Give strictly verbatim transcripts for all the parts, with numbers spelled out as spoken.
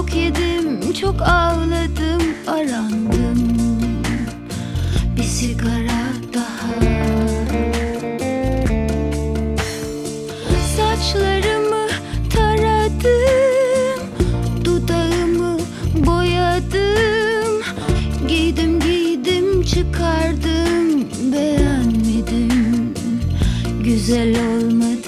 Çok yedim, çok ağladım, arandım. Bir sigara daha. Saçlarımı taradım, dudağımı boyadım. Giydim giydim çıkardım, beğenmedim, güzel olmadım.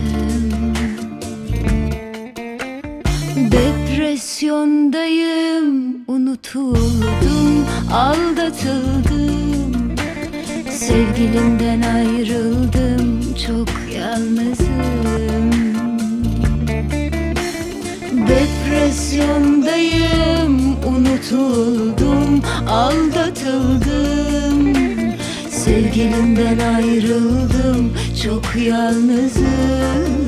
Depresyondayım, unutuldum, aldatıldım. Sevgilimden ayrıldım, çok yalnızım. Depresyondayım, unutuldum, aldatıldım. Sevgilimden ayrıldım, çok yalnızım.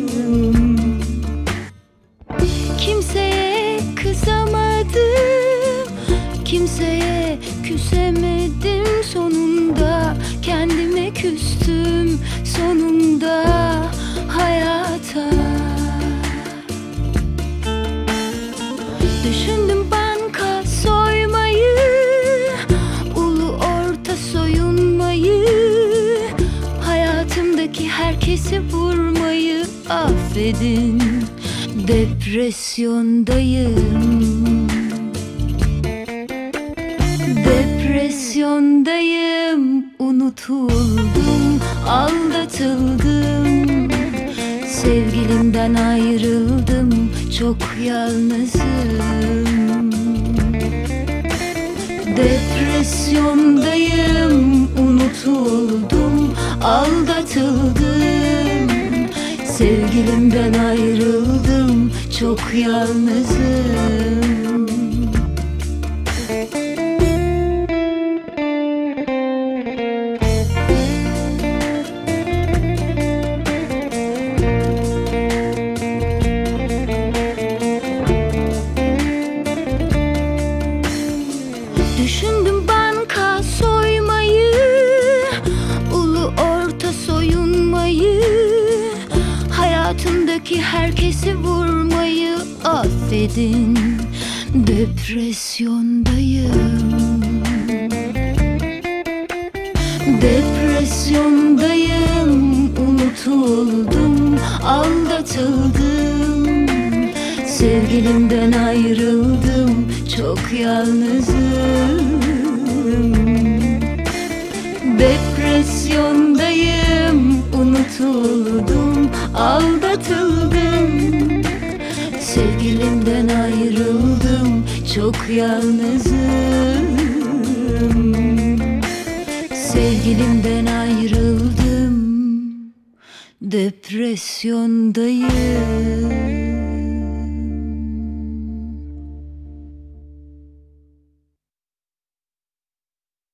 Kimseye kızamadım, kimseye küsemedim. Sonunda kendime küstüm, sonunda hayata. Düşündüm banka soymayı, ulu orta soyunmayı, hayatımdaki herkesi vurmayı. Affedin, depresyondayım. Depresyondayım, unutuldum, aldatıldım. Sevgilimden ayrıldım, çok yalnızım. Depresyondayım, unutuldum, aldatıldım. Sevgilimden ayrıldım, çok yalnızım. Düşündüm banka soymayı, ulu orta soyunmayı, hayatımdaki herkesi vurmayı. Affedin, depresyondayım. Depresyondayım, unutuldum, aldatıldım. Sevgilimden ayrıldım, çok yalnızım. Depresyondayım, unutuldum, aldatıldım. Sevgilimden ayrıldım, çok yalnızım. Sevgilimden ayrıldım, depresyondayım.